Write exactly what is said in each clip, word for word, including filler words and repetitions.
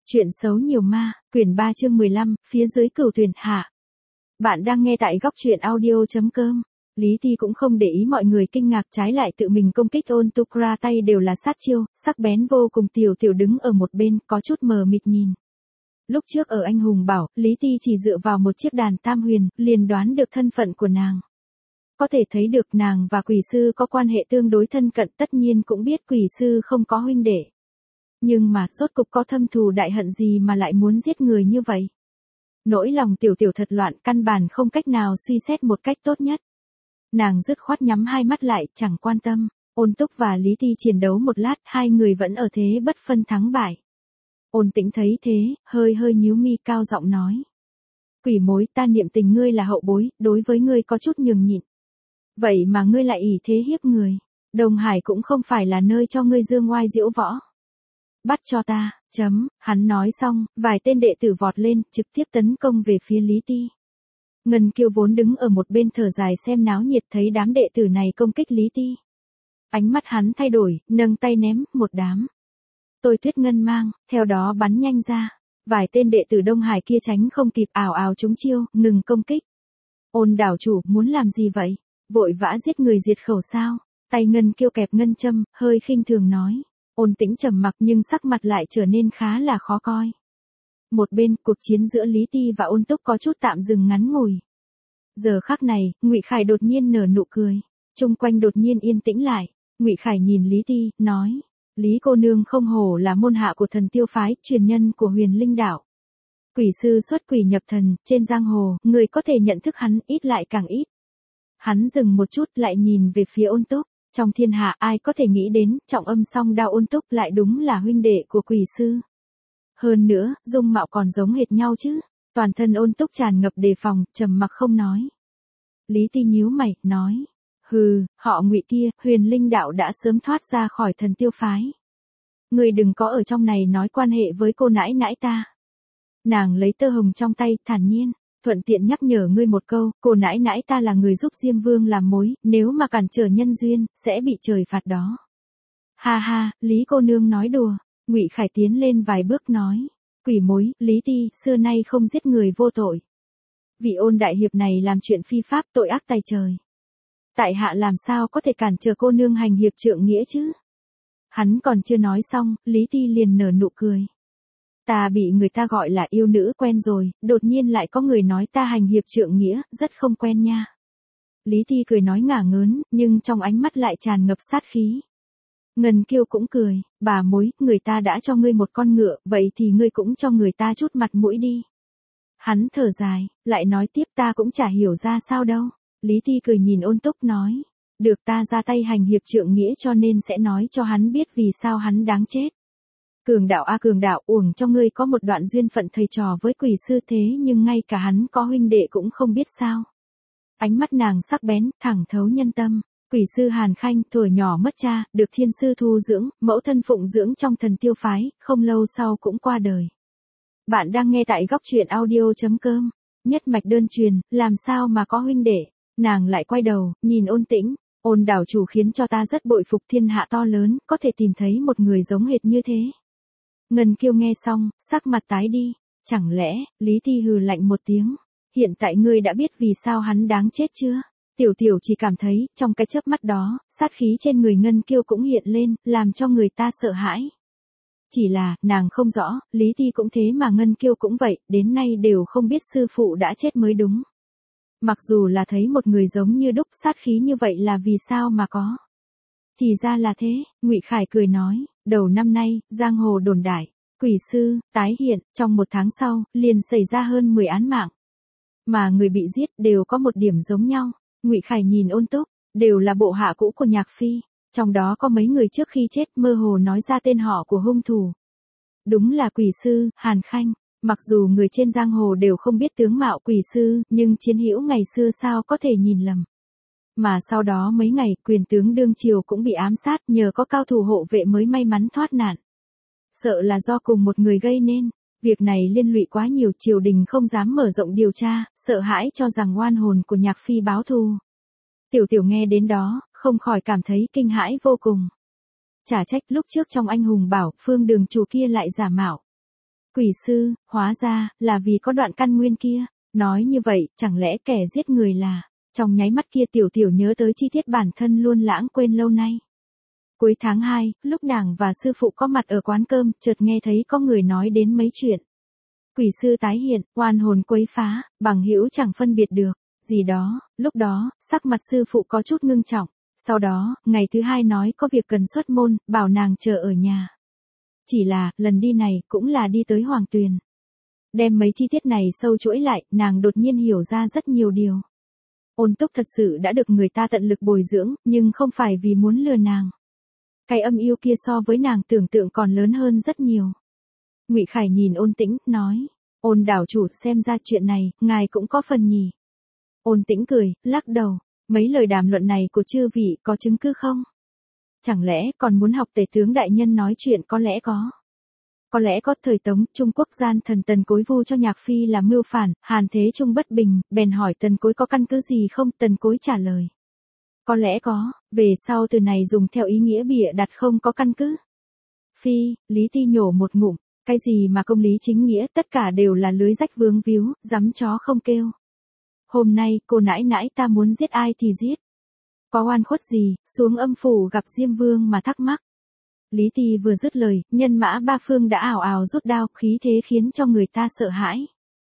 Chuyện xấu nhiều ma, quyển ba chương mười lăm, phía dưới cửu tuyển hạ. Bạn đang nghe tại góc truyện audio chấm com. Lý Ti cũng không để ý mọi người kinh ngạc, trái lại tự mình công kích ôn tục ra tay đều là sát chiêu, sắc bén vô cùng. Tiểu Tiểu đứng ở một bên, có chút mờ mịt nhìn. Lúc trước ở Anh Hùng Bảo, Lý Ti chỉ dựa vào một chiếc đàn tam huyền, liền đoán được thân phận của nàng. Có thể thấy được nàng và quỷ sư có quan hệ tương đối thân cận, tất nhiên cũng biết quỷ sư không có huynh đệ. Nhưng mà, rốt cục có thâm thù đại hận gì mà lại muốn giết người như vậy? Nỗi lòng Tiểu Tiểu thật loạn, căn bản không cách nào suy xét một cách tốt nhất. Nàng dứt khoát nhắm hai mắt lại, chẳng quan tâm. Ôn Túc và Lý Ti chiến đấu một lát, hai người vẫn ở thế bất phân thắng bại. Ôn Tĩnh thấy thế, hơi hơi nhíu mi, cao giọng nói. Quỷ mối, ta niệm tình ngươi là hậu bối, đối với ngươi có chút nhường nhịn. Vậy mà ngươi lại ỷ thế hiếp người. Đông Hải cũng không phải là nơi cho ngươi dương oai diễu võ. Bắt cho ta, chấm, hắn nói xong, vài tên đệ tử vọt lên, trực tiếp tấn công về phía Lý Ti. Ngân Kiêu vốn đứng ở một bên thở dài xem náo nhiệt, thấy đám đệ tử này công kích Lý Ti. Ánh mắt hắn thay đổi, nâng tay ném, một đám. Tôi Tuyết Ngân mang, theo đó bắn nhanh ra. Vài tên đệ tử Đông Hải kia tránh không kịp, ảo ảo trúng chiêu, ngừng công kích. Ôn đảo chủ, muốn làm gì vậy? Vội vã giết người diệt khẩu sao? Tay Ngân Kiêu kẹp ngân châm, hơi khinh thường nói. Ôn Tĩnh trầm mặc nhưng sắc mặt lại trở nên khá là khó coi. Một bên, cuộc chiến giữa Lý Ti và Ôn Túc có chút tạm dừng ngắn ngủi. Giờ khắc này, Ngụy Khải đột nhiên nở nụ cười, chung quanh đột nhiên yên tĩnh lại. Ngụy Khải nhìn Lý Ti, nói: Lý cô nương không hổ là môn hạ của Thần Tiêu phái, truyền nhân của Huyền Linh đạo. Quỷ sư xuất quỷ nhập thần, trên giang hồ, người có thể nhận thức hắn ít lại càng ít. Hắn dừng một chút, lại nhìn về phía Ôn Túc. Trong thiên hạ ai có thể nghĩ đến, trọng âm song đao Ôn Túc lại đúng là huynh đệ của quỷ sư. Hơn nữa, dung mạo còn giống hệt nhau chứ. Toàn thân Ôn Túc tràn ngập đề phòng, trầm mặc không nói. Lý Ti nhíu mày, nói. Hừ, họ Ngụy kia, Huyền Linh đạo đã sớm thoát ra khỏi Thần Tiêu phái. Người đừng có ở trong này nói quan hệ với cô nãi nãi ta. Nàng lấy tơ hồng trong tay, thản nhiên. Thuận tiện nhắc nhở ngươi một câu, cô nãi nãi ta là người giúp Diêm Vương làm mối, nếu mà cản trở nhân duyên, sẽ bị trời phạt đó. Ha ha, Lý cô nương nói đùa. Ngụy Khải tiến lên vài bước nói. Quỷ mối, Lý Ti, xưa nay không giết người vô tội. Vị Ôn đại hiệp này làm chuyện phi pháp, tội ác tày trời. Tại hạ làm sao có thể cản trở cô nương hành hiệp trượng nghĩa chứ? Hắn còn chưa nói xong, Lý Ti liền nở nụ cười. Ta bị người ta gọi là yêu nữ quen rồi, đột nhiên lại có người nói ta hành hiệp trượng nghĩa, rất không quen nha. Lý Ti cười nói ngả ngớn, nhưng trong ánh mắt lại tràn ngập sát khí. Ngân Kiêu cũng cười, bà mối, người ta đã cho ngươi một con ngựa, vậy thì ngươi cũng cho người ta chút mặt mũi đi. Hắn thở dài, lại nói tiếp, ta cũng chả hiểu ra sao đâu. Lý Ti cười nhìn Ôn Túc nói, được, ta ra tay hành hiệp trượng nghĩa cho nên sẽ nói cho hắn biết vì sao hắn đáng chết. Cường đạo a cường đạo, uổng cho ngươi có một đoạn duyên phận thầy trò với quỷ sư, thế nhưng ngay cả hắn có huynh đệ cũng không biết sao. Ánh mắt nàng sắc bén, thẳng thấu nhân tâm. Quỷ sư Hàn Khanh, tuổi nhỏ mất cha, được thiên sư thu dưỡng, mẫu thân phụng dưỡng trong Thần Tiêu phái, không lâu sau cũng qua đời. Bạn đang nghe tại góc truyện audio chấm com. Nhất mạch đơn truyền, làm sao mà có huynh đệ? Nàng lại quay đầu, nhìn Ôn Tĩnh. Ôn đảo chủ khiến cho ta rất bội phục, thiên hạ to lớn, có thể tìm thấy một người giống hệt như thế. Ngân Kiêu nghe xong, sắc mặt tái đi. Chẳng lẽ, Lý Ti hừ lạnh một tiếng. Hiện tại ngươi đã biết vì sao hắn đáng chết chưa? Tiểu Tiểu chỉ cảm thấy, trong cái chớp mắt đó, sát khí trên người Ngân Kiêu cũng hiện lên, làm cho người ta sợ hãi. Chỉ là, nàng không rõ, Lý Ti cũng thế mà Ngân Kiêu cũng vậy, đến nay đều không biết sư phụ đã chết mới đúng. Mặc dù là thấy một người giống như đúc, sát khí như vậy là vì sao mà có. Thì ra là thế, Ngụy Khải cười nói, đầu năm nay, giang hồ đồn đại, quỷ sư, tái hiện, trong một tháng sau, liền xảy ra hơn mười án mạng. Mà người bị giết đều có một điểm giống nhau. Ngụy Khải nhìn Ôn Túc, đều là bộ hạ cũ của Nhạc Phi, trong đó có mấy người trước khi chết mơ hồ nói ra tên họ của hung thủ. Đúng là quỷ sư, Hàn Khanh. Mặc dù người trên giang hồ đều không biết tướng mạo quỷ sư, nhưng chiến hữu ngày xưa sao có thể nhìn lầm. Mà sau đó mấy ngày, quyền tướng đương triều cũng bị ám sát, nhờ có cao thủ hộ vệ mới may mắn thoát nạn. Sợ là do cùng một người gây nên. Việc này liên lụy quá nhiều, triều đình không dám mở rộng điều tra, sợ hãi cho rằng oan hồn của Nhạc Phi báo thù. Tiểu Tiểu nghe đến đó, không khỏi cảm thấy kinh hãi vô cùng. Chả trách lúc trước trong Anh Hùng Bảo, Phương Đường chủ kia lại giả mạo. Quỷ sư, hóa ra, là vì có đoạn căn nguyên kia. Nói như vậy, chẳng lẽ kẻ giết người là... Trong nháy mắt kia tiểu tiểu nhớ tới chi tiết bản thân luôn lãng quên lâu nay. Cuối tháng hai, lúc nàng và sư phụ có mặt ở quán cơm, chợt nghe thấy có người nói đến mấy chuyện. Quỷ sư tái hiện, oan hồn quấy phá, bằng hữu chẳng phân biệt được, gì đó, lúc đó, sắc mặt sư phụ có chút ngưng trọng. Sau đó, ngày thứ hai nói có việc cần xuất môn, bảo nàng chờ ở nhà. Chỉ là, lần đi này cũng là đi tới Hoàng Tuyền. Đem mấy chi tiết này sâu chuỗi lại, nàng đột nhiên hiểu ra rất nhiều điều. Ôn Túc thật sự đã được người ta tận lực bồi dưỡng, nhưng không phải vì muốn lừa nàng. Cái âm yêu kia so với nàng tưởng tượng còn lớn hơn rất nhiều. Ngụy Khải nhìn Ôn Tĩnh, nói, Ôn đảo chủ xem ra chuyện này, ngài cũng có phần nhỉ. Ôn Tĩnh cười, lắc đầu, mấy lời đàm luận này của chư vị có chứng cứ không? Chẳng lẽ còn muốn học tể tướng đại nhân nói chuyện có lẽ có. Có lẽ có thời Tống, Trung Quốc gian thần Tần Cối vu cho Nhạc Phi là mưu phản, Hàn Thế Trung bất bình, bèn hỏi Tần Cối có căn cứ gì không, Tần Cối trả lời. Có lẽ có, về sau từ này dùng theo ý nghĩa bịa đặt không có căn cứ. Phi, Lý Ti nhổ một ngụm, cái gì mà công lý chính nghĩa tất cả đều là lưới rách vướng víu, dám chó không kêu. Hôm nay, cô nãi nãi ta muốn giết ai thì giết. Có oan khuất gì, xuống âm phủ gặp Diêm Vương mà thắc mắc. Lý Ti vừa dứt lời, nhân mã ba phương đã ảo ảo rút đao, khí thế khiến cho người ta sợ hãi.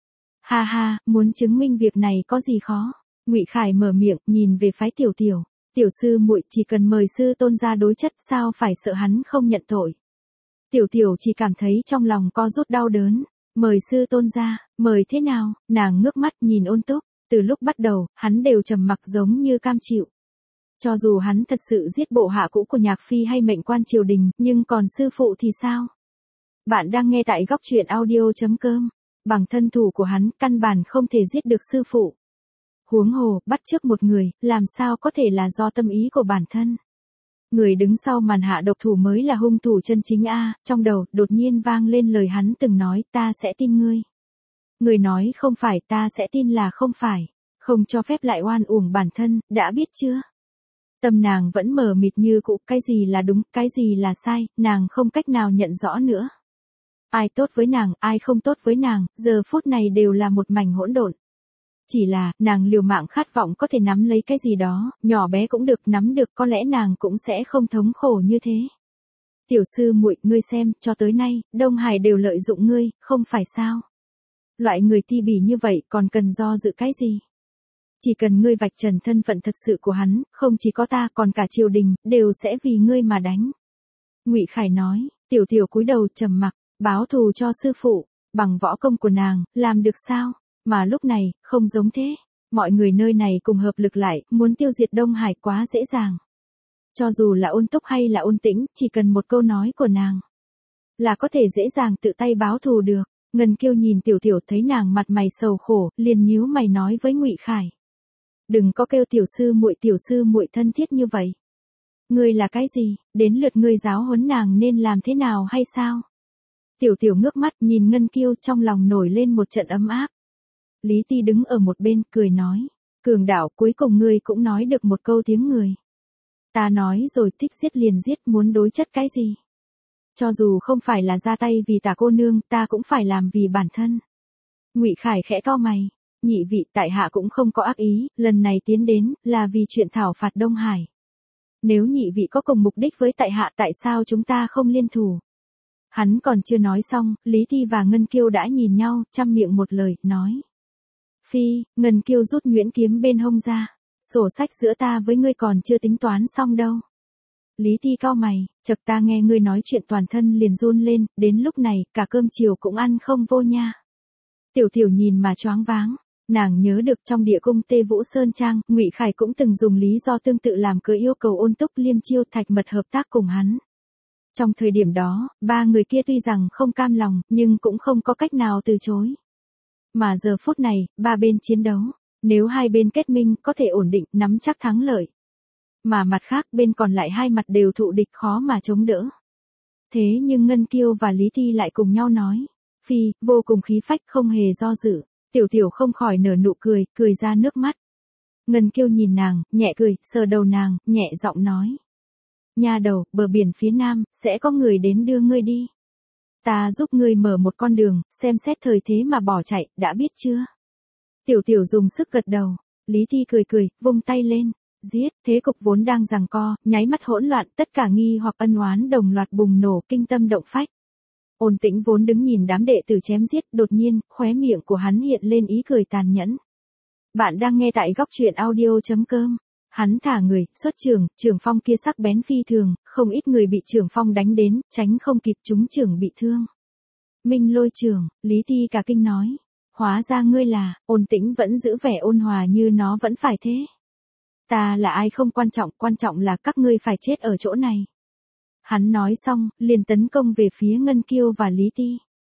Ha ha, muốn chứng minh việc này có gì khó. Ngụy Khải mở miệng, nhìn về phái tiểu tiểu. Tiểu sư muội chỉ cần mời sư tôn ra đối chất, sao phải sợ hắn không nhận tội. Tiểu tiểu chỉ cảm thấy trong lòng co rút đau đớn. Mời sư tôn ra, mời thế nào, nàng ngước mắt nhìn Ôn Túc. Từ lúc bắt đầu, hắn đều trầm mặc giống như cam chịu. Cho dù hắn thật sự giết bộ hạ cũ của Nhạc Phi hay mệnh quan triều đình, nhưng còn sư phụ thì sao? Bạn đang nghe tại góc truyện audio chấm com. Bằng thân thủ của hắn, căn bản không thể giết được sư phụ. Huống hồ, bắt chước một người, làm sao có thể là do tâm ý của bản thân. Người đứng sau màn hạ độc thủ mới là hung thủ chân chính a. Trong đầu, đột nhiên vang lên lời hắn từng nói, ta sẽ tin ngươi. Người nói không phải, ta sẽ tin là không phải. Không cho phép lại oan uổng bản thân, đã biết chưa? Tâm nàng vẫn mờ mịt như cũ, cái gì là đúng, cái gì là sai, nàng không cách nào nhận rõ nữa. Ai tốt với nàng, ai không tốt với nàng, giờ phút này đều là một mảnh hỗn độn. Chỉ là, nàng liều mạng khát vọng có thể nắm lấy cái gì đó, nhỏ bé cũng được, nắm được, có lẽ nàng cũng sẽ không thống khổ như thế. Tiểu sư muội, ngươi xem, cho tới nay, Đông Hải đều lợi dụng ngươi, không phải sao? Loại người ti bỉ như vậy còn cần do dự cái gì? Chỉ cần ngươi vạch trần thân phận thật sự của hắn, không chỉ có ta còn cả triều đình, đều sẽ vì ngươi mà đánh. Ngụy Khải nói, tiểu tiểu cúi đầu trầm mặc, báo thù cho sư phụ, bằng võ công của nàng, làm được sao? Mà lúc này, không giống thế. Mọi người nơi này cùng hợp lực lại, muốn tiêu diệt Đông Hải quá dễ dàng. Cho dù là Ôn Túc hay là Ôn Tĩnh, chỉ cần một câu nói của nàng, là có thể dễ dàng tự tay báo thù được. Ngân Kiêu nhìn tiểu tiểu thấy nàng mặt mày sầu khổ, liền nhíu mày nói với Ngụy Khải. Đừng có kêu tiểu sư muội tiểu sư muội thân thiết như vậy. Ngươi là cái gì, đến lượt ngươi giáo huấn nàng nên làm thế nào hay sao? Tiểu tiểu ngước mắt nhìn Ngân Kiêu, trong lòng nổi lên một trận ấm áp. Lý Ti đứng ở một bên, cười nói. Cường đảo, cuối cùng ngươi cũng nói được một câu tiếng người. Ta nói rồi, thích giết liền giết, muốn đối chất cái gì? Cho dù không phải là ra tay vì Tả cô nương, ta cũng phải làm vì bản thân. Ngụy Khải khẽ cau mày. Nhị vị, tại hạ cũng không có ác ý, lần này tiến đến, là vì chuyện thảo phạt Đông Hải. Nếu nhị vị có cùng mục đích với tại hạ, tại sao chúng ta không liên thủ? Hắn còn chưa nói xong, Lý Ti và Ngân Kiêu đã nhìn nhau, chăm miệng một lời, nói. Phi, Ngân Kiêu rút nhuyễn kiếm bên hông ra. Sổ sách giữa ta với ngươi còn chưa tính toán xong đâu. Lý Ti cau mày, chợt ta nghe ngươi nói chuyện toàn thân liền run lên, đến lúc này, cả cơm chiều cũng ăn không vô nha. Tiểu tiểu nhìn mà choáng váng. Nàng nhớ được trong địa cung Tê Vũ Sơn Trang, Ngụy Khải cũng từng dùng lý do tương tự làm cớ yêu cầu Ôn Túc Liêm Chiêu Thạch Mật hợp tác cùng hắn. Trong thời điểm đó, ba người kia tuy rằng không cam lòng, nhưng cũng không có cách nào từ chối. Mà giờ phút này, ba bên chiến đấu, nếu hai bên kết minh có thể ổn định, nắm chắc thắng lợi. Mà mặt khác bên còn lại hai mặt đều thụ địch khó mà chống đỡ. Thế nhưng Ngân Kiêu và Lý Ti lại cùng nhau nói. Phi, vô cùng khí phách không hề do dự. Tiểu tiểu không khỏi nở nụ cười, cười ra nước mắt. Ngân Kiêu nhìn nàng, nhẹ cười, sờ đầu nàng, nhẹ giọng nói. Nha đầu, bờ biển phía nam, sẽ có người đến đưa ngươi đi. Ta giúp ngươi mở một con đường, xem xét thời thế mà bỏ chạy, đã biết chưa? Tiểu tiểu dùng sức gật đầu. Lý Thi cười cười, vung tay lên. Giết, thế cục vốn đang giằng co, nháy mắt hỗn loạn, tất cả nghi hoặc ân oán đồng loạt bùng nổ, kinh tâm động phách. Ôn Tĩnh vốn đứng nhìn đám đệ tử chém giết, đột nhiên, khóe miệng của hắn hiện lên ý cười tàn nhẫn. Bạn đang nghe tại góc truyện audio.com. Hắn thả người, xuất trường, trường phong kia sắc bén phi thường, không ít người bị trường phong đánh đến, tránh không kịp chúng trường bị thương. Minh Lôi Trường, Lý Thi cả kinh nói. Hóa ra ngươi là, Ôn Tĩnh vẫn giữ vẻ ôn hòa như nó vẫn phải thế. Ta là ai không quan trọng, quan trọng là các ngươi phải chết ở chỗ này. Hắn nói xong, liền tấn công về phía Ngân Kiêu và Lý Ti.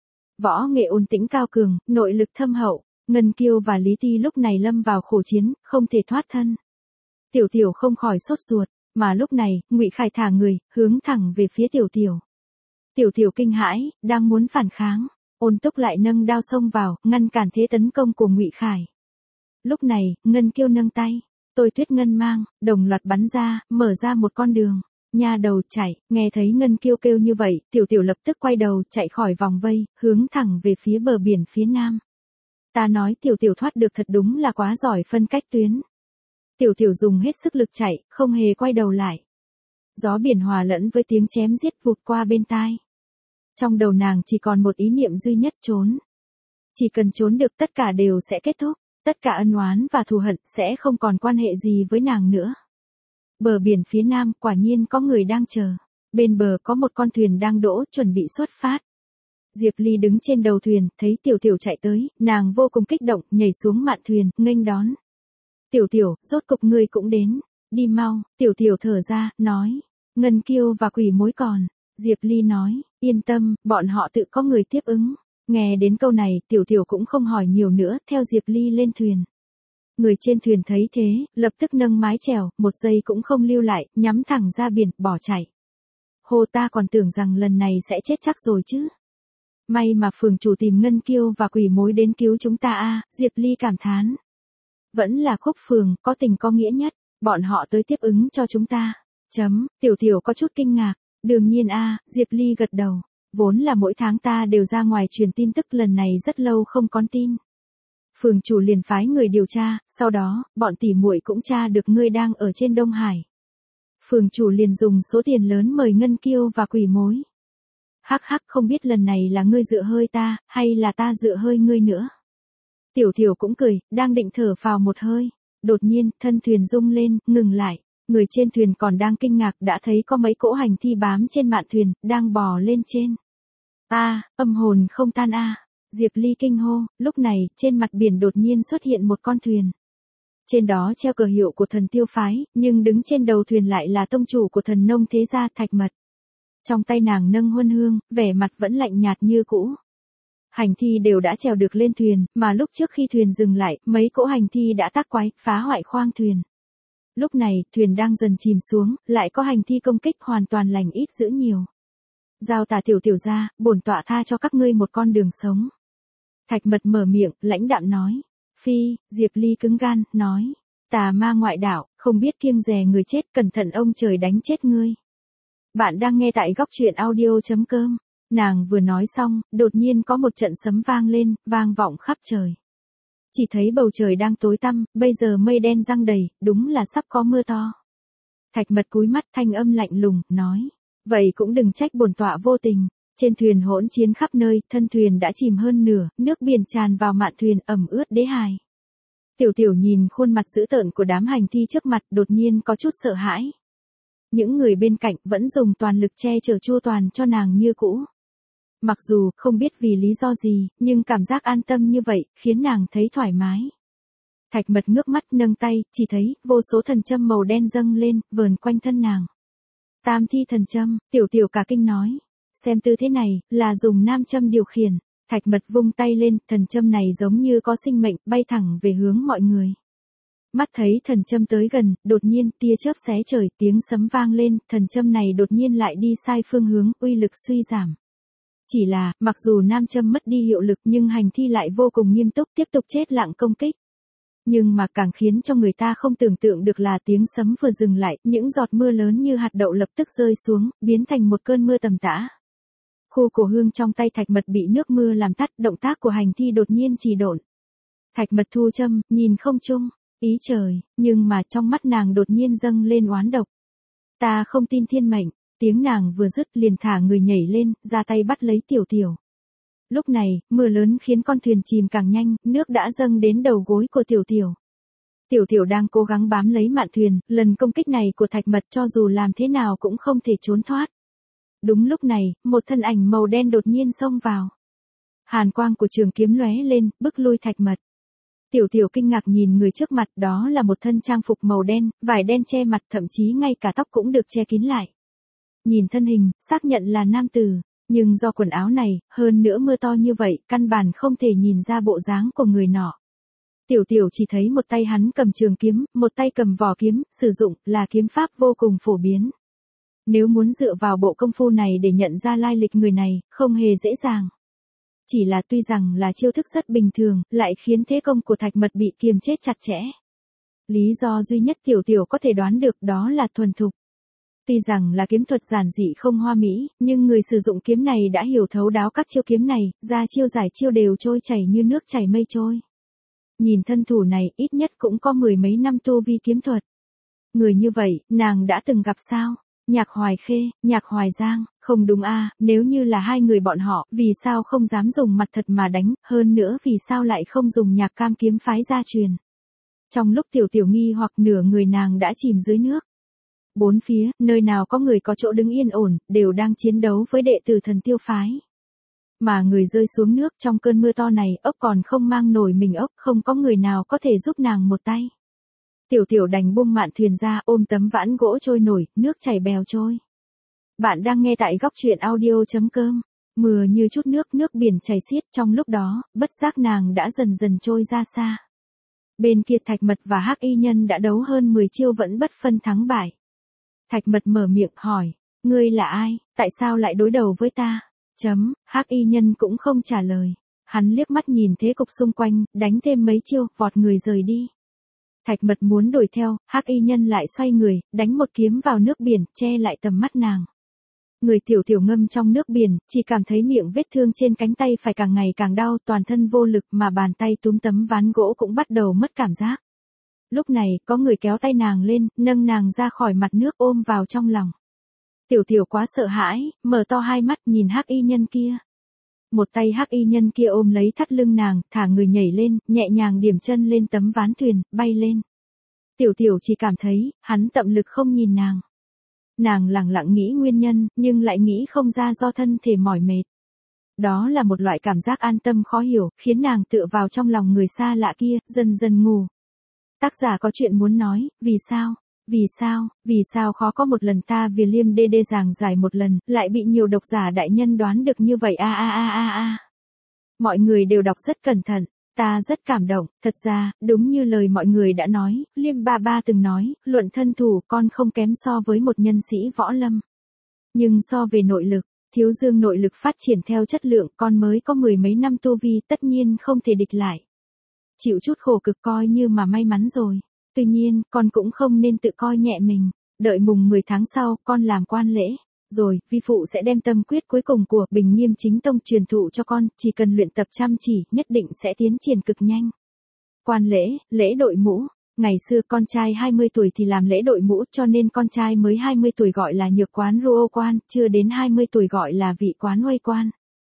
Võ nghệ Ôn Tĩnh cao cường, nội lực thâm hậu, Ngân Kiêu và Lý Ti lúc này lâm vào khổ chiến, không thể thoát thân. Tiểu Tiểu không khỏi sốt ruột, mà lúc này, Ngụy Khải thả người, hướng thẳng về phía Tiểu Tiểu. Tiểu Tiểu kinh hãi, đang muốn phản kháng, Ôn Túc lại nâng đao xông vào, ngăn cản thế tấn công của Ngụy Khải. Lúc này, Ngân Kiêu nâng tay, Tôi Tuyết ngân mang, đồng loạt bắn ra, mở ra một con đường. Nha đầu chạy, nghe thấy Ngân Kiêu kêu như vậy, Tiểu Tiểu lập tức quay đầu, chạy khỏi vòng vây, hướng thẳng về phía bờ biển phía nam. Ta nói Tiểu Tiểu thoát được thật đúng là quá giỏi phân cách tuyến. Tiểu Tiểu dùng hết sức lực chạy, không hề quay đầu lại. Gió biển hòa lẫn với tiếng chém giết vụt qua bên tai. Trong đầu nàng chỉ còn một ý niệm duy nhất, trốn. Chỉ cần trốn được tất cả đều sẽ kết thúc, tất cả ân oán và thù hận sẽ không còn quan hệ gì với nàng nữa. Bờ biển phía nam quả nhiên có người đang chờ. Bên bờ có một con thuyền đang đỗ chuẩn bị xuất phát. Diệp Ly đứng trên đầu thuyền, thấy Tiểu Tiểu chạy tới, nàng vô cùng kích động, nhảy xuống mạn thuyền, nghênh đón. Tiểu Tiểu, rốt cục ngươi cũng đến. Đi mau, Tiểu Tiểu thở ra, nói. Ngân Kiêu và Quỷ Mối còn. Diệp Ly nói, yên tâm, bọn họ tự có người tiếp ứng. Nghe đến câu này, Tiểu Tiểu cũng không hỏi nhiều nữa, theo Diệp Ly lên thuyền. Người trên thuyền thấy thế, lập tức nâng mái chèo, một giây cũng không lưu lại, nhắm thẳng ra biển, bỏ chạy. Hồ, ta còn tưởng rằng lần này sẽ chết chắc rồi chứ. May mà phường chủ tìm Ngân Kiêu và Quỷ Mối đến cứu chúng ta a, Diệp Ly cảm thán. Vẫn là Khúc phường, có tình có nghĩa nhất, bọn họ tới tiếp ứng cho chúng ta. Chấm, Tiểu Tiểu có chút kinh ngạc. Đương nhiên a, Diệp Ly gật đầu. Vốn là mỗi tháng ta đều ra ngoài truyền tin tức, lần này rất lâu không có tin. Phường chủ liền phái người điều tra, sau đó, bọn tỉ muội cũng tra được ngươi đang ở trên Đông Hải. Phường chủ liền dùng số tiền lớn mời Ngân Kiêu và Quỷ Mối. Hắc hắc, không biết lần này là ngươi dựa hơi ta, hay là ta dựa hơi ngươi nữa. Tiểu Tiểu cũng cười, đang định thở phào một hơi. Đột nhiên, thân thuyền rung lên, ngừng lại. Người trên thuyền còn đang kinh ngạc đã thấy có mấy cỗ hành thi bám trên mạn thuyền, đang bò lên trên. A, âm hồn không tan a. Diệp Ly kinh hô, lúc này, trên mặt biển đột nhiên xuất hiện một con thuyền. Trên đó treo cờ hiệu của thần tiêu phái, nhưng đứng trên đầu thuyền lại là tông chủ của thần nông thế gia Thạch Mật. Trong tay nàng nâng huân hương, vẻ mặt vẫn lạnh nhạt như cũ. Hành thi đều đã trèo được lên thuyền, mà lúc trước khi thuyền dừng lại, mấy cỗ hành thi đã tác quái, phá hoại khoang thuyền. Lúc này, thuyền đang dần chìm xuống, lại có hành thi công kích, hoàn toàn lành ít dữ nhiều. Giao tả Tiểu Tiểu ra, bổn tọa tha cho các ngươi một con đường sống. Thạch Mật mở miệng, lãnh đạm nói. Phi, Diệp Ly cứng gan, nói. Tà ma ngoại đạo, không biết kiêng dè người chết, cẩn thận ông trời đánh chết ngươi. Bạn đang nghe tại góc truyện audio.com. Nàng vừa nói xong, đột nhiên có một trận sấm vang lên, vang vọng khắp trời. Chỉ thấy bầu trời đang tối tăm, bây giờ mây đen giăng đầy, đúng là sắp có mưa to. Thạch Mật cúi mắt, thanh âm lạnh lùng, nói. Vậy cũng đừng trách bổn tọa vô tình. Trên thuyền hỗn chiến khắp nơi, thân thuyền đã chìm hơn nửa, nước biển tràn vào mạn thuyền, ẩm ướt đế hài. Tiểu Tiểu nhìn khuôn mặt dữ tợn của đám hành thi trước mặt, đột nhiên có chút sợ hãi. Những người bên cạnh vẫn dùng toàn lực che chở chu toàn cho nàng như cũ. Mặc dù không biết vì lý do gì, nhưng cảm giác an tâm như vậy, khiến nàng thấy thoải mái. Thạch Mật ngước mắt nâng tay, chỉ thấy, vô số thần châm màu đen dâng lên, vờn quanh thân nàng. Tam thi thần châm, Tiểu Tiểu cả kinh nói. Xem tư thế này, là dùng nam châm điều khiển. Thạch Mật vung tay lên, thần châm này giống như có sinh mệnh, bay thẳng về hướng mọi người. Mắt thấy thần châm tới gần, đột nhiên, tia chớp xé trời, tiếng sấm vang lên, thần châm này đột nhiên lại đi sai phương hướng, uy lực suy giảm. Chỉ là, mặc dù nam châm mất đi hiệu lực nhưng hành thi lại vô cùng nghiêm túc, tiếp tục chết lặng công kích. Nhưng mà càng khiến cho người ta không tưởng tượng được là tiếng sấm vừa dừng lại, những giọt mưa lớn như hạt đậu lập tức rơi xuống, biến thành một cơn mưa tầm tã. Khu cổ hương trong tay Thạch Mật bị nước mưa làm tắt, động tác của hành thi đột nhiên trì độn. Thạch Mật thu châm, nhìn không trung, ý trời, nhưng mà trong mắt nàng đột nhiên dâng lên oán độc. Ta không tin thiên mệnh, tiếng nàng vừa dứt liền thả người nhảy lên, ra tay bắt lấy Tiểu Tiểu. Lúc này, mưa lớn khiến con thuyền chìm càng nhanh, nước đã dâng đến đầu gối của Tiểu Tiểu. Tiểu Tiểu đang cố gắng bám lấy mạn thuyền, lần công kích này của Thạch Mật cho dù làm thế nào cũng không thể trốn thoát. Đúng lúc này, một thân ảnh màu đen đột nhiên xông vào. Hàn quang của trường kiếm lóe lên, bức lui Thạch Mật. Tiểu Tiểu kinh ngạc nhìn người trước mặt, đó là một thân trang phục màu đen, vải đen che mặt, thậm chí ngay cả tóc cũng được che kín lại. Nhìn thân hình, xác nhận là nam tử, nhưng do quần áo này, hơn nữa mưa to như vậy, căn bản không thể nhìn ra bộ dáng của người nọ. Tiểu Tiểu chỉ thấy một tay hắn cầm trường kiếm, một tay cầm vỏ kiếm, sử dụng là kiếm pháp vô cùng phổ biến. Nếu muốn dựa vào bộ công phu này để nhận ra lai lịch người này, không hề dễ dàng. Chỉ là tuy rằng là chiêu thức rất bình thường, lại khiến thế công của Thạch Mật bị kiềm chết chặt chẽ. Lý do duy nhất Tiểu Tiểu có thể đoán được đó là thuần thục. Tuy rằng là kiếm thuật giản dị không hoa mỹ, nhưng người sử dụng kiếm này đã hiểu thấu đáo các chiêu kiếm này, ra chiêu giải chiêu đều trôi chảy như nước chảy mây trôi. Nhìn thân thủ này ít nhất cũng có mười mấy năm tu vi kiếm thuật. Người như vậy, nàng đã từng gặp sao? Nhạc Hoài Khê, Nhạc Hoài Giang, không đúng a, nếu như là hai người bọn họ, vì sao không dám dùng mặt thật mà đánh, hơn nữa vì sao lại không dùng Nhạc Cam kiếm phái gia truyền. Trong lúc Tiểu Tiểu nghi hoặc nửa người nàng đã chìm dưới nước. Bốn phía, nơi nào có người có chỗ đứng yên ổn, đều đang chiến đấu với đệ tử Thần Tiêu phái. Mà người rơi xuống nước trong cơn mưa to này, ốc còn không mang nổi mình ốc, không có người nào có thể giúp nàng một tay. Tiểu Tiểu đành buông mạn thuyền ra, ôm tấm vãn gỗ trôi nổi, nước chảy bèo trôi. Bạn đang nghe tại góc truyện audio chấm com. Mưa như chút nước, nước biển chảy xiết, trong lúc đó, bất giác nàng đã dần dần trôi ra xa. Bên kia Thạch Mật và Hắc Y Nhân đã đấu hơn mười chiêu vẫn bất phân thắng bại. Thạch Mật mở miệng hỏi, ngươi là ai, tại sao lại đối đầu với ta? Chấm, Hắc Y Nhân cũng không trả lời. Hắn liếc mắt nhìn thế cục xung quanh, đánh thêm mấy chiêu, vọt người rời đi. Thạch Mật muốn đuổi theo, Hắc Y Nhân lại xoay người, đánh một kiếm vào nước biển, che lại tầm mắt nàng. Người Tiểu Tiểu ngâm trong nước biển, chỉ cảm thấy miệng vết thương trên cánh tay phải càng ngày càng đau, toàn thân vô lực mà bàn tay túm tấm ván gỗ cũng bắt đầu mất cảm giác. Lúc này, có người kéo tay nàng lên, nâng nàng ra khỏi mặt nước ôm vào trong lòng. Tiểu Tiểu quá sợ hãi, mở to hai mắt nhìn Hắc Y Nhân kia. Một tay Hắc Y Nhân kia ôm lấy thắt lưng nàng, thả người nhảy lên, nhẹ nhàng điểm chân lên tấm ván thuyền, bay lên. Tiểu Tiểu chỉ cảm thấy, hắn tận lực không nhìn nàng. Nàng lẳng lặng nghĩ nguyên nhân, nhưng lại nghĩ không ra do thân thể mỏi mệt. Đó là một loại cảm giác an tâm khó hiểu, khiến nàng tựa vào trong lòng người xa lạ kia, dần dần ngủ. Tác giả có chuyện muốn nói, vì sao? Vì sao, vì sao khó có một lần ta vì liêm đê đê giảng giải một lần, lại bị nhiều độc giả đại nhân đoán được như vậy a a a a a. Mọi người đều đọc rất cẩn thận, ta rất cảm động, thật ra, đúng như lời mọi người đã nói, Liêm ba ba từng nói, luận thân thủ con không kém so với một nhân sĩ võ lâm. Nhưng so về nội lực, Thiếu Dương nội lực phát triển theo chất lượng, con mới có mười mấy năm tu vi tất nhiên không thể địch lại. Chịu chút khổ cực coi như mà may mắn rồi. Tuy nhiên, con cũng không nên tự coi nhẹ mình. Đợi mùng mười tháng sau, con làm quan lễ. Rồi, vi phụ sẽ đem tâm quyết cuối cùng của Bình Nghiêm Chính Tông truyền thụ cho con. Chỉ cần luyện tập chăm chỉ, nhất định sẽ tiến triển cực nhanh. Quan lễ, lễ đội mũ. Ngày xưa con trai hai mươi tuổi thì làm lễ đội mũ, cho nên con trai mới hai mươi tuổi gọi là nhược quán ruô quan, chưa đến hai mươi tuổi gọi là vị quán huây quan.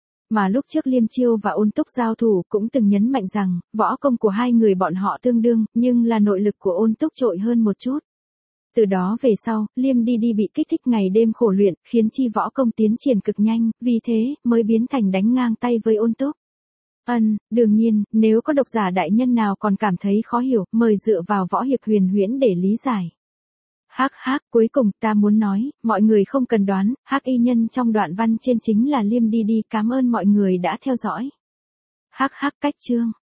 Mà lúc trước Liêm Chiêu và Ôn Túc giao thủ cũng từng nhấn mạnh rằng, võ công của hai người bọn họ tương đương, nhưng là nội lực của Ôn Túc trội hơn một chút. Từ đó về sau, Liêm đi đi bị kích thích ngày đêm khổ luyện, khiến chi võ công tiến triển cực nhanh, vì thế, mới biến thành đánh ngang tay với Ôn Túc. Ân, đương nhiên, nếu có độc giả đại nhân nào còn cảm thấy khó hiểu, mời dựa vào võ hiệp huyền huyễn để lý giải. Hắc hắc, cuối cùng ta muốn nói, mọi người không cần đoán, Hắc Y Nhân trong đoạn văn trên chính là Liêm đi đi, cảm ơn mọi người đã theo dõi. Hắc hắc cách chương.